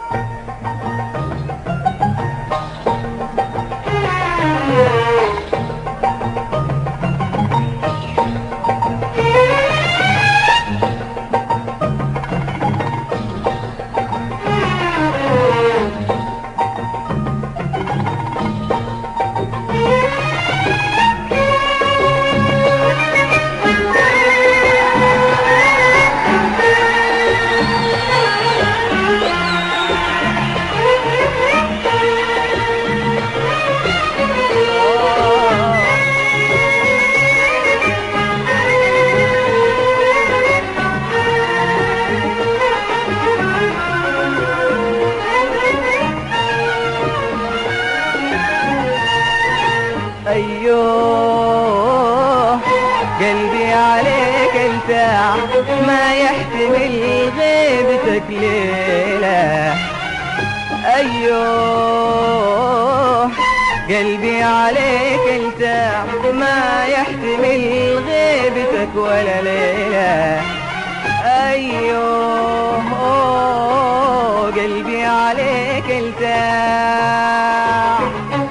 أيوه قلبي عليك ارتاح، ما يحتمل غيبتك ليلة. أيوه قلبي عليك ارتاح، ما يحتمل غيبتك ولا ليلة. أيوه قلبي عليك ارتاح.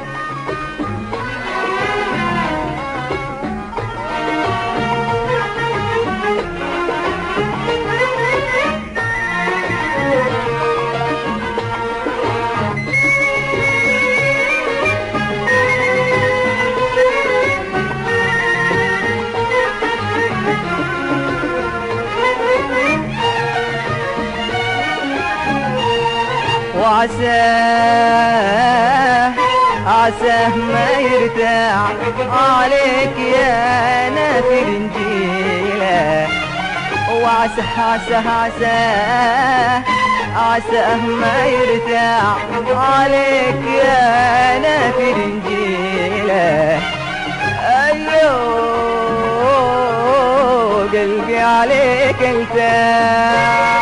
عساه ما يرتاح عليك يا نافر نجيله. عساه ما يرتاح عليك يا نافر نجيله. أيوه قلبي عليك ارتاح.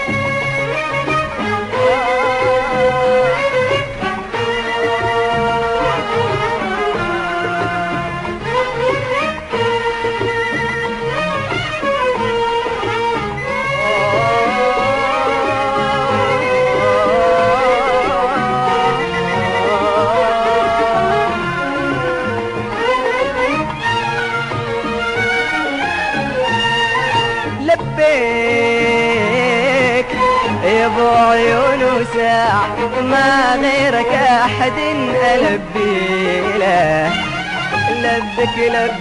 لبيك يا ابو عيون وساع، ما غيرك احد البي له. لبك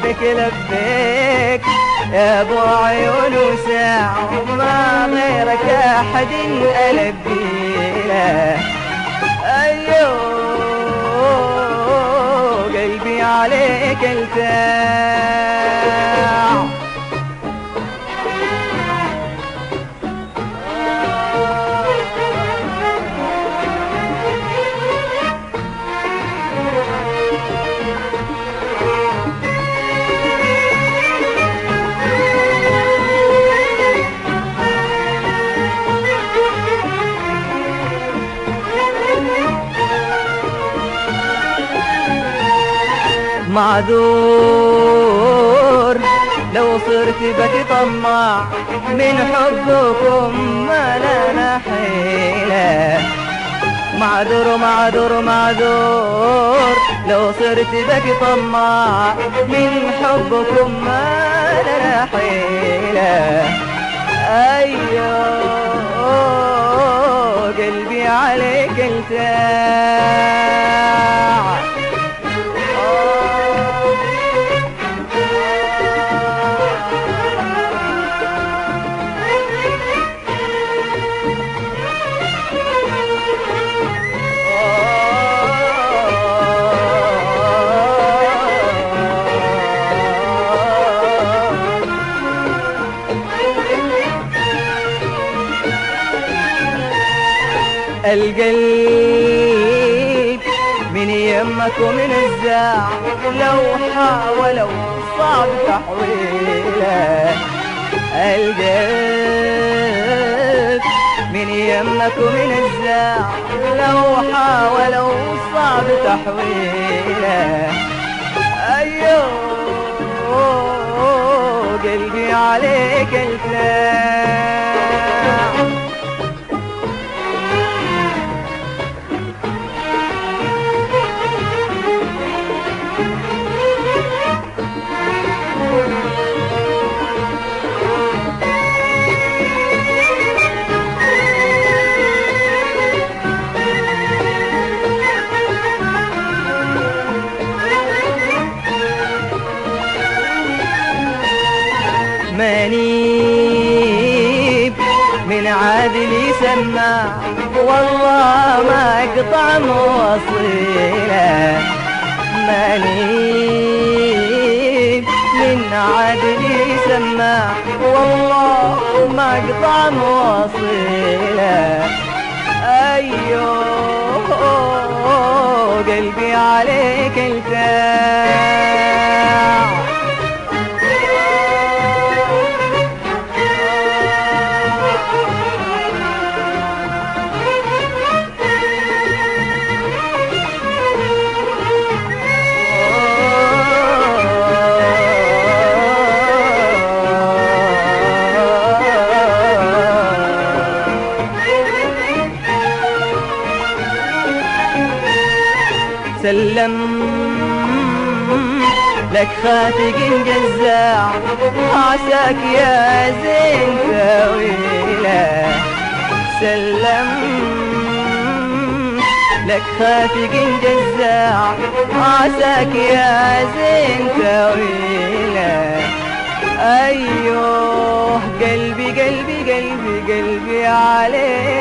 يا ابو عيون وساع، ما غيرك احد البي له. ايوه قلبي عليك ارتاح. معذور لو صرت بك طماع، من حبكم ما لنا حيلة. معذور لو صرت بك طماع، من حبكم ما لنا حيلة. أيوه قلبي عليك ارتاح. القلب من يمك ومن الزاع، لو حاولوا صعب تحويله. القلب من يمك ومن الزاع، لو حاولوا صعب تحويله. أيوه قلبي عليك ارتاح. سماع والله ما اقطع مواصيله ماني من عدلي سماع والله ما اقطع مواصيله ايوه قلبي عليك التاع سلم لك خافق جزاع عساك يا زين تاويله سلم لك خافق جزاع عساك يا زين تاويله ايوه قلبي قلبي قلبي قلبي عليك